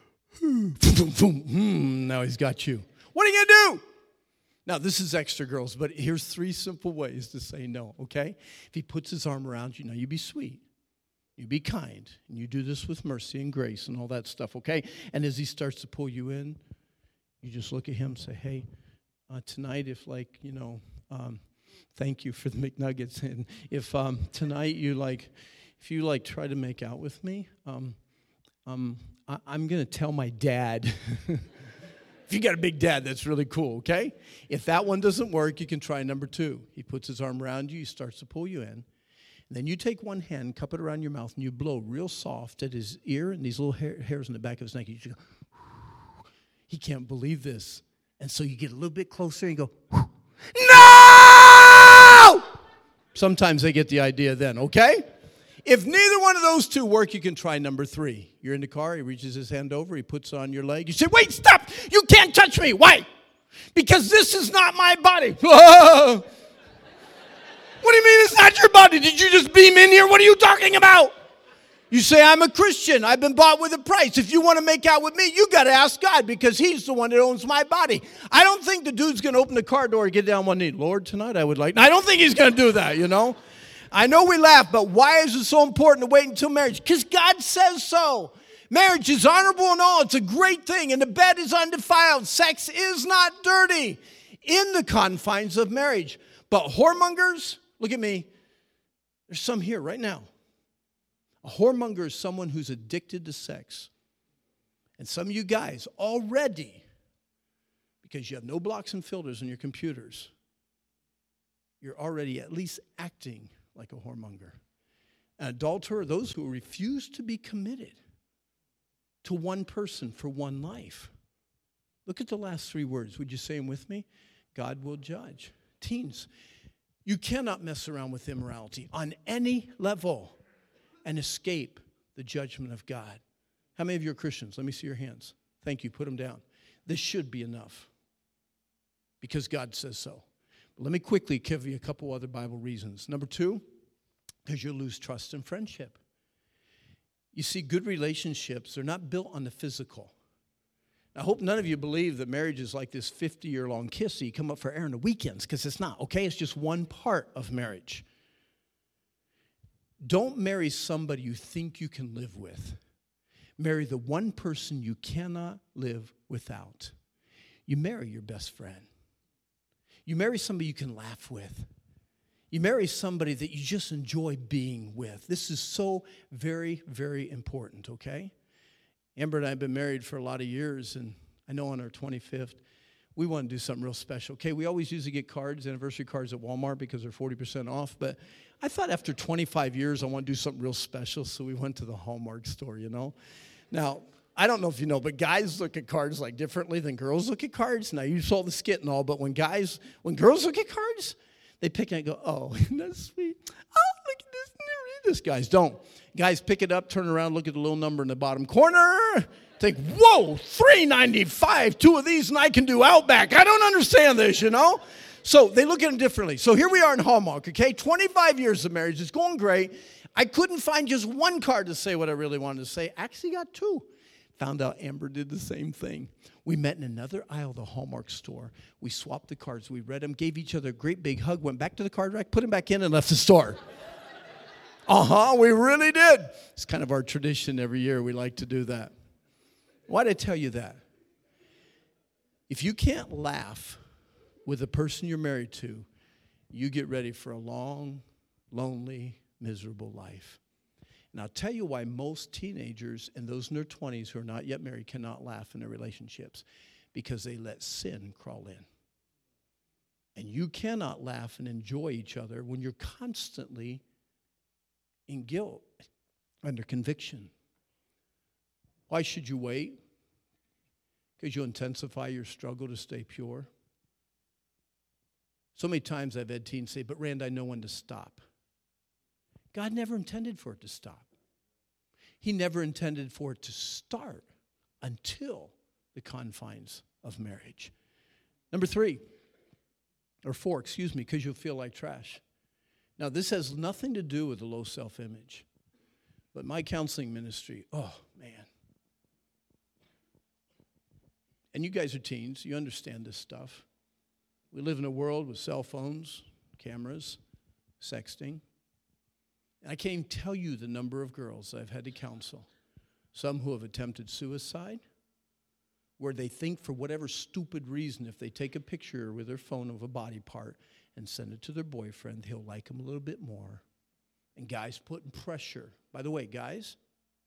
Speaker 1: Now he's got you. What are you going to do? Now, this is extra, girls, but here's three simple ways to say no, okay? If he puts his arm around you, now you be sweet. You be kind. And you do this with mercy and grace and all that stuff, okay? And as he starts to pull you in, you just look at him and say, hey, uh, tonight if, like, you know, um, thank you for the McNuggets. And if um, tonight you, like, if you, like, try to make out with me, um, um, I- I'm going to tell my dad. If you got a big dad, that's really cool, okay? If that one doesn't work, you can try number two. He puts his arm around you. He starts to pull you in. And then you take one hand, cup it around your mouth, and you blow real soft at his ear and these little hair, hairs in the back of his neck. You just go, he can't believe this. And so you get a little bit closer and you go, no! Sometimes they get the idea then, okay? If neither one of those two work, you can try number three. You're in the car, he reaches his hand over, he puts it on your leg. You say, wait, stop! You can't touch me! Why? Because this is not my body. What do you mean it's not your body? Did you just beam in here? What are you talking about? You say, I'm a Christian. I've been bought with a price. If you want to make out with me, you got to ask God because he's the one that owns my body. I don't think the dude's going to open the car door and get down on one knee. Lord, tonight I would like... I don't think he's going to do that, you know? I know we laugh, but why is it so important to wait until marriage? Because God says so. Marriage is honorable and all. It's a great thing. And the bed is undefiled. Sex is not dirty in the confines of marriage. But whoremongers, look at me. There's some here right now. A whoremonger is someone who's addicted to sex. And some of you guys already, because you have no blocks and filters in your computers, you're already at least acting like a whoremonger. An adulterer are those who refuse to be committed to one person for one life. Look at the last three words. Would you say them with me? God will judge. Teens, you cannot mess around with immorality on any level and escape the judgment of God. How many of you are Christians? Let me see your hands. Thank you. Put them down. This should be enough because God says so. But let me quickly give you a couple other Bible reasons. Number two, because you'll lose trust in friendship. You see, good relationships are not built on the physical. I hope none of you believe that marriage is like this fifty-year-long kiss that you come up for air on the weekends, because it's not, okay? It's just one part of marriage. Don't marry somebody you think you can live with. Marry the one person you cannot live without. You marry your best friend. You marry somebody you can laugh with. You marry somebody that you just enjoy being with. This is so very, very important, okay? Amber and I have been married for a lot of years, and I know on our twenty-fifth, we want to do something real special. Okay, we always usually get cards, anniversary cards at Walmart because they're forty percent off, but I thought after twenty-five years, I want to do something real special, so we went to the Hallmark store, you know? Now, I don't know if you know, but guys look at cards like differently than girls look at cards. Now, you saw the skit and all, but when guys, when girls look at cards, they pick it and go, oh, isn't that sweet? Oh, look at this. Read this. Guys, don't. Guys, pick it up, turn around, look at the little number in the bottom corner. Think, whoa, three ninety-five, two of these, and I can do Outback. I don't understand this, you know? So they look at them differently. So here we are in Hallmark, okay? twenty-five years of marriage. It's going great. I couldn't find just one card to say what I really wanted to say. Actually got two. Found out Amber did the same thing. We met in another aisle of the Hallmark store. We swapped the cards. We read them, gave each other a great big hug, went back to the card rack, put them back in, and left the store. Uh-huh, we really did. It's kind of our tradition every year. We like to do that. Why did I tell you that? If you can't laugh with the person you're married to, you get ready for a long, lonely, miserable life. And I'll tell you why most teenagers and those in their twenties who are not yet married cannot laugh in their relationships. Because they let sin crawl in. And you cannot laugh and enjoy each other when you're constantly in guilt, under conviction. Why should you wait? Because you'll intensify your struggle to stay pure. So many times I've had teens say, but Rand, I know when to stop. God never intended for it to stop. He never intended for it to start until the confines of marriage. Number three, or four, excuse me, because you'll feel like trash. Now, this has nothing to do with a low self-image. But my counseling ministry, oh, man. And you guys are teens. You understand this stuff. We live in a world with cell phones, cameras, sexting. And I can't even tell you the number of girls I've had to counsel. Some who have attempted suicide, where they think for whatever stupid reason, if they take a picture with their phone of a body part and send it to their boyfriend, he'll like them a little bit more. And guys putting pressure. By the way, guys,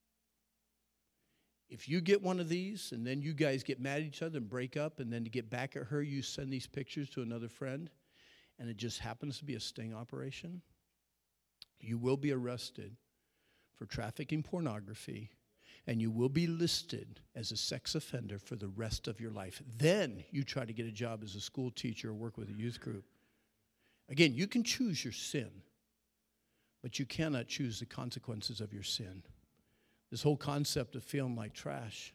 Speaker 1: if you get one of these and then you guys get mad at each other and break up, and then to get back at her, you send these pictures to another friend, and it just happens to be a sting operation, you will be arrested for trafficking pornography, and you will be listed as a sex offender for the rest of your life. Then you try to get a job as a school teacher or work with a youth group. Again, you can choose your sin, but you cannot choose the consequences of your sin. This whole concept of feeling like trash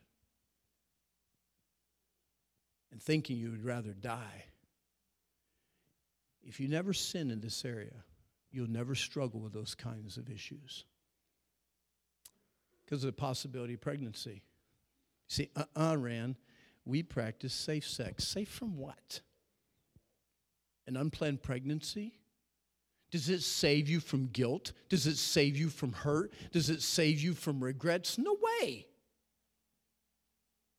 Speaker 1: and thinking you would rather die. If you never sin in this area, you'll never struggle with those kinds of issues. Because of the possibility of pregnancy. See, uh-uh, Rand, we practice safe sex. Safe from what? An unplanned pregnancy? Does it save you from guilt? Does it save you from hurt? Does it save you from regrets? No way.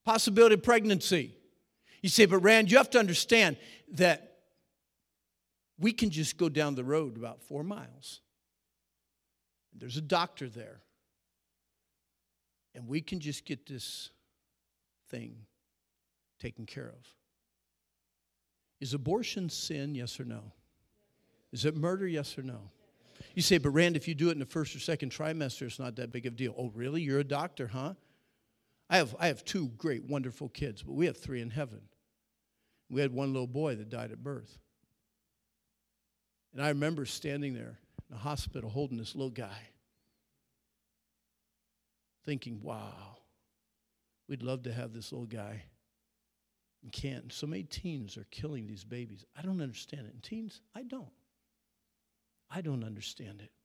Speaker 1: Possibility of pregnancy. You say, but Rand, you have to understand that we can just go down the road about four miles. There's a doctor there. And we can just get this thing taken care of. Is abortion sin, yes or no? Is it murder, yes or no? You say, but Rand, if you do it in the first or second trimester, it's not that big of a deal. Oh, really? You're a doctor, huh? I have, I have two great, wonderful kids, but we have three in heaven. We had one little boy that died at birth. And I remember standing there in the hospital holding this little guy, thinking, wow, we'd love to have this little guy. And can't. So many teens are killing these babies. I don't understand it. And teens, I don't. I don't understand it.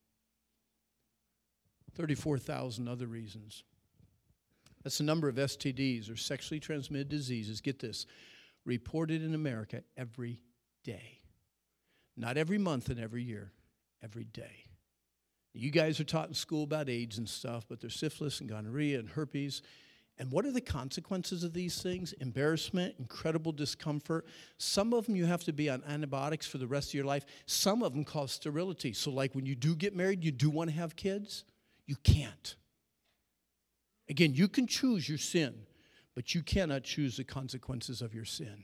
Speaker 1: thirty-four thousand other reasons. That's the number of S T Ds, or sexually transmitted diseases, get this, reported in America every day. Not every month and every year, every day. You guys are taught in school about AIDS and stuff, but there's syphilis and gonorrhea and herpes. And what are the consequences of these things? Embarrassment, incredible discomfort. Some of them you have to be on antibiotics for the rest of your life. Some of them cause sterility. So like when you do get married, you do want to have kids, you can't. Again, you can choose your sin, but you cannot choose the consequences of your sin.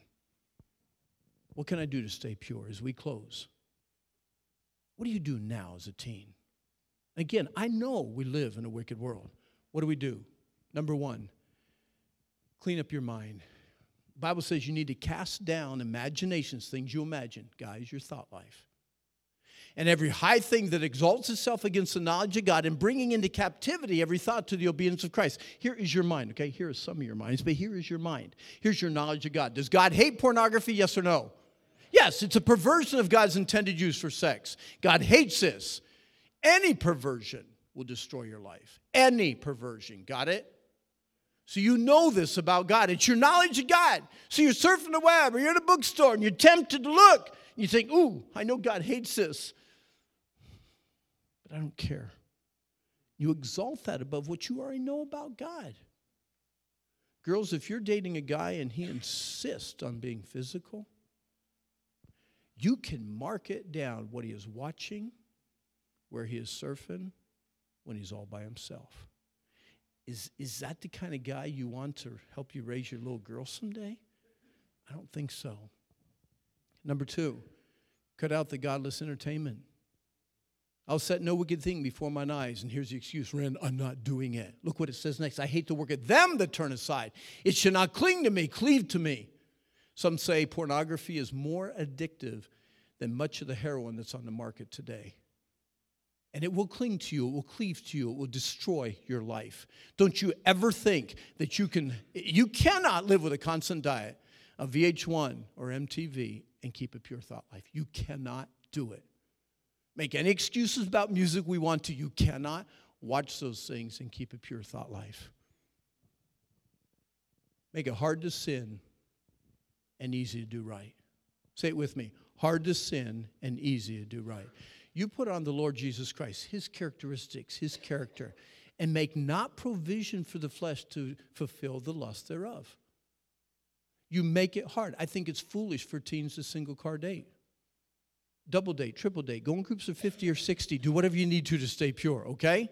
Speaker 1: What can I do to stay pure as we close? What do you do now as a teen? Again, I know we live in a wicked world. What do we do? Number one, clean up your mind. The Bible says you need to cast down imaginations, things you imagine. Guys, your thought life. And every high thing that exalts itself against the knowledge of God, and bringing into captivity every thought to the obedience of Christ. Here is your mind, okay? Here are some of your minds, but here is your mind. Here's your knowledge of God. Does God hate pornography, yes or no? Yes, it's a perversion of God's intended use for sex. God hates this. Any perversion will destroy your life. Any perversion, got it? So you know this about God. It's your knowledge of God. So you're surfing the web or you're in a bookstore and you're tempted to look. And you think, ooh, I know God hates this. But I don't care. You exalt that above what you already know about God. Girls, if you're dating a guy and he insists on being physical, you can mark it down what he is watching, where he is surfing, when he's all by himself. Is, is that the kind of guy you want to help you raise your little girl someday? I don't think so. Number two, cut out the godless entertainment. I'll set no wicked thing before mine eyes. And here's the excuse, Rand, I'm not doing it. Look what it says next. I hate to work at them that turn aside. It should not cling to me, cleave to me. Some say pornography is more addictive than much of the heroin that's on the market today. And it will cling to you, it will cleave to you, it will destroy your life. Don't you ever think that you can, you cannot live with a constant diet of V H one or M T V and keep a pure thought life. You cannot do it. Make any excuses about music we want to. You cannot watch those things and keep a pure thought life. Make it hard to sin and easy to do right. Say it with me. Hard to sin and easy to do right. You put on the Lord Jesus Christ, his characteristics, his character, and make not provision for the flesh to fulfill the lust thereof. You make it hard. I think it's foolish for teens to single car date. Double date, triple date. Go in groups of fifty or sixty. Do whatever you need to to stay pure, okay?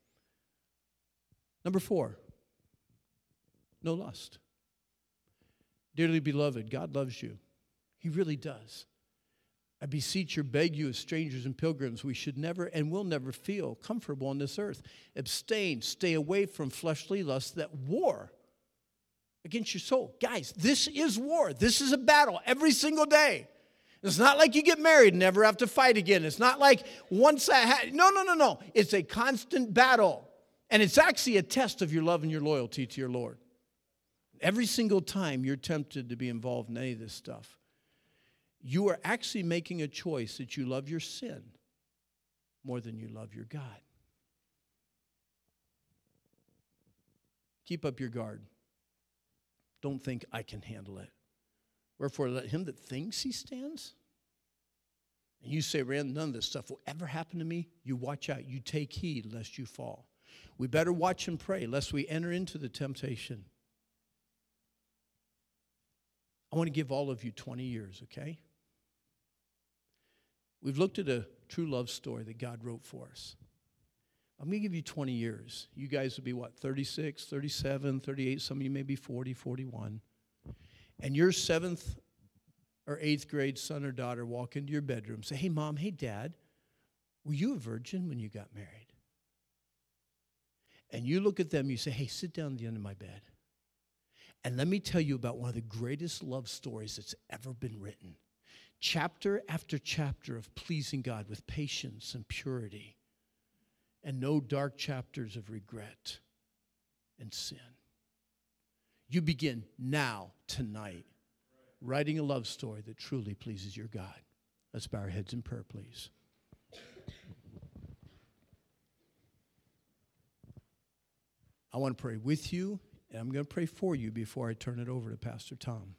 Speaker 1: Number four, no lust. Dearly beloved, God loves you. He really does. I beseech you, beg you, as strangers and pilgrims, we should never and will never feel comfortable on this earth. Abstain, stay away from fleshly lusts that war against your soul. Guys, this is war. This is a battle every single day. It's not like you get married and never have to fight again. It's not like once I had, no, no, no, no. It's a constant battle. And it's actually a test of your love and your loyalty to your Lord. Every single time you're tempted to be involved in any of this stuff, you are actually making a choice that you love your sin more than you love your God. Keep up your guard. Don't think I can handle it. Wherefore, let him that thinks he stands. And you say, Rand, none of this stuff will ever happen to me. You watch out. You take heed lest you fall. We better watch and pray lest we enter into the temptation. I want to give all of you twenty years, okay? We've looked at a true love story that God wrote for us. I'm going to give you twenty years. You guys will be, what, thirty-six, thirty-seven, thirty-eight. Some of you may be forty, forty-one. And your seventh or eighth grade son or daughter walk into your bedroom, say, hey, Mom, hey, Dad, were you a virgin when you got married? And you look at them, you say, hey, sit down at the end of my bed. And let me tell you about one of the greatest love stories that's ever been written. Chapter after chapter of pleasing God with patience and purity, and no dark chapters of regret and sin. You begin now, tonight, writing a love story that truly pleases your God. Let's bow our heads in prayer, please. I want to pray with you, and I'm going to pray for you before I turn it over to Pastor Tom.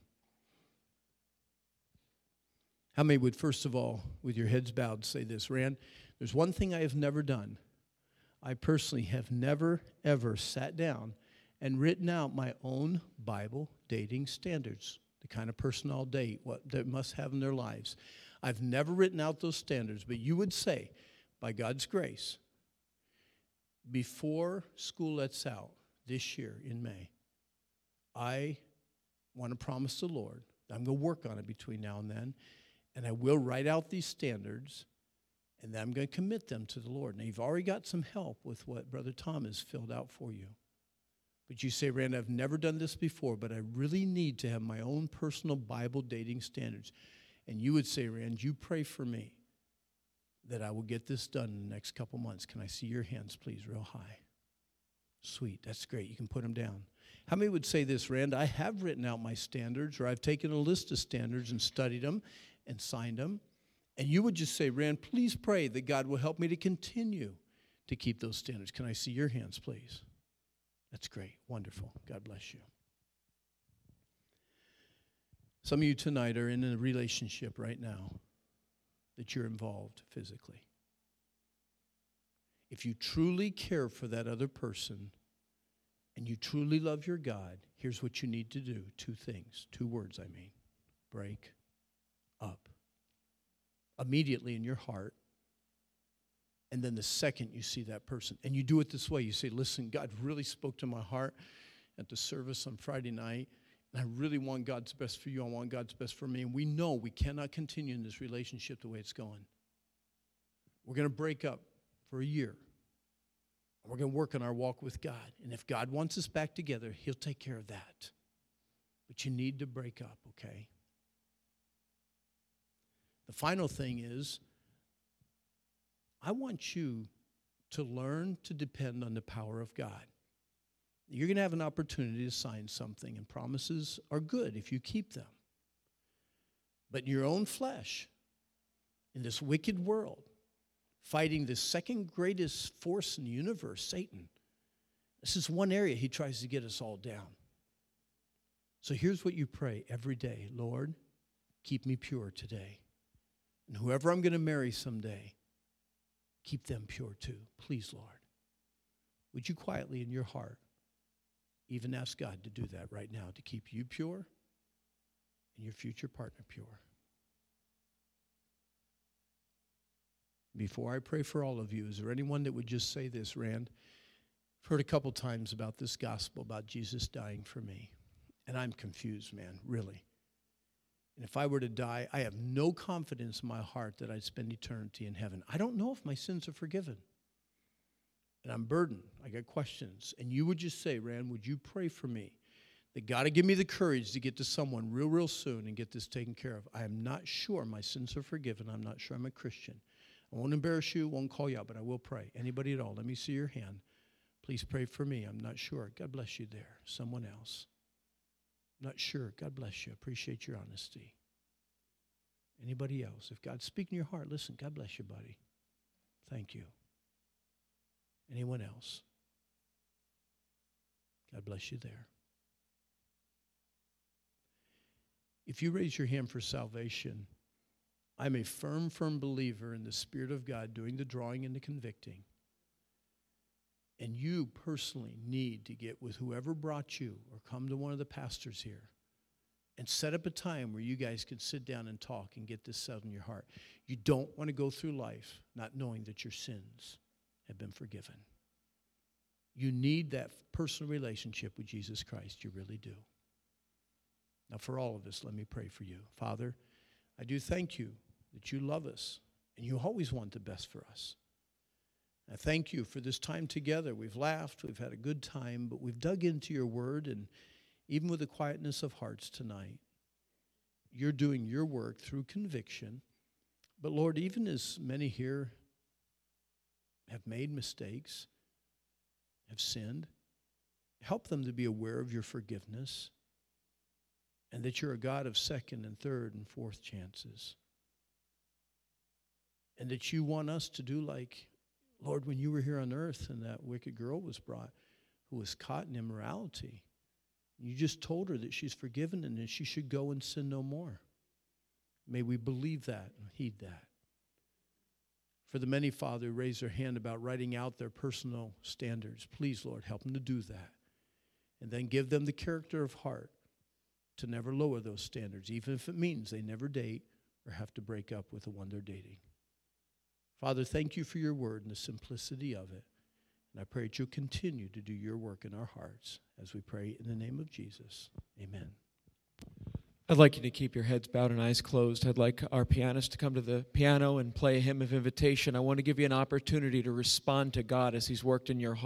Speaker 1: How many would, first of all, with your heads bowed, say this? Rand, there's one thing I have never done. I personally have never, ever sat down and written out my own Bible dating standards, the kind of person I'll date, what they must have in their lives. I've never written out those standards, but you would say, by God's grace, before school lets out this year in May, I want to promise the Lord, I'm going to work on it between now and then, and I will write out these standards, and then I'm going to commit them to the Lord. Now, you've already got some help with what Brother Tom has filled out for you. But you say, Rand, I've never done this before, but I really need to have my own personal Bible dating standards. And you would say, Rand, you pray for me that I will get this done in the next couple months. Can I see your hands, please, real high? Sweet, that's great. You can put them down. How many would say this, Rand? I have written out my standards, or I've taken a list of standards and studied them and signed them. And you would just say, Rand, please pray that God will help me to continue to keep those standards. Can I see your hands, please? That's great. Wonderful. God bless you. Some of you tonight are in a relationship right now that you're involved physically. If you truly care for that other person and you truly love your God, here's what you need to do. Two things. Two words, I mean. Break up. Immediately in your heart. And then the second you see that person, and you do it this way, you say, listen, God really spoke to my heart at the service on Friday night, and I really want God's best for you. I want God's best for me. And we know we cannot continue in this relationship the way it's going. We're going to break up for a year. We're going to work on our walk with God. And if God wants us back together, he'll take care of that. But you need to break up, okay? The final thing is, I want you to learn to depend on the power of God. You're going to have an opportunity to sign something, and promises are good if you keep them. But in your own flesh, in this wicked world, fighting the second greatest force in the universe, Satan, this is one area he tries to get us all down. So here's what you pray every day. Lord, keep me pure today. And whoever I'm going to marry someday, keep them pure too. Please, Lord. Would you quietly in your heart even ask God to do that right now, to keep you pure and your future partner pure? Before I pray for all of you, is there anyone that would just say this, Rand? I've heard a couple times about this gospel, about Jesus dying for me. And I'm confused, man, really. And if I were to die, I have no confidence in my heart that I'd spend eternity in heaven. I don't know if my sins are forgiven. And I'm burdened. I got questions. And you would just say, Rand, would you pray for me that God would give me the courage to get to someone real, real soon and get this taken care of? I am not sure my sins are forgiven. I'm not sure I'm a Christian. I won't embarrass you, won't call you out, but I will pray. Anybody at all, let me see your hand. Please pray for me. I'm not sure. God bless you there. Someone else. Not sure. God bless you. Appreciate your honesty. Anybody else? If God's speaking to your heart, listen, God bless you, buddy. Thank you. Anyone else? God bless you there. If you raise your hand for salvation, I'm a firm, firm believer in the Spirit of God doing the drawing and the convicting. And you personally need to get with whoever brought you or come to one of the pastors here and set up a time where you guys can sit down and talk and get this settled in your heart. You don't want to go through life not knowing that your sins have been forgiven. You need that personal relationship with Jesus Christ. You really do. Now, for all of us, let me pray for you. Father, I do thank you that you love us and you always want the best for us. I thank you for this time together. We've laughed, we've had a good time, but we've dug into your word, and even with the quietness of hearts tonight, you're doing your work through conviction. But Lord, even as many here have made mistakes, have sinned, help them to be aware of your forgiveness and that you're a God of second and third and fourth chances. And that you want us to do like, Lord, when you were here on earth and that wicked girl was brought who was caught in immorality, you just told her that she's forgiven and that she should go and sin no more. May we believe that and heed that. For the many, Father, who raise their hand about writing out their personal standards, please, Lord, help them to do that. And then give them the character of heart to never lower those standards, even if it means they never date or have to break up with the one they're dating. Father, thank you for your word and the simplicity of it. And I pray that you'll continue to do your work in our hearts as we pray in the name of Jesus. Amen.
Speaker 2: I'd like you to keep your heads bowed and eyes closed. I'd like our pianist to come to the piano and play a hymn of invitation. I want to give you an opportunity to respond to God as he's worked in your heart.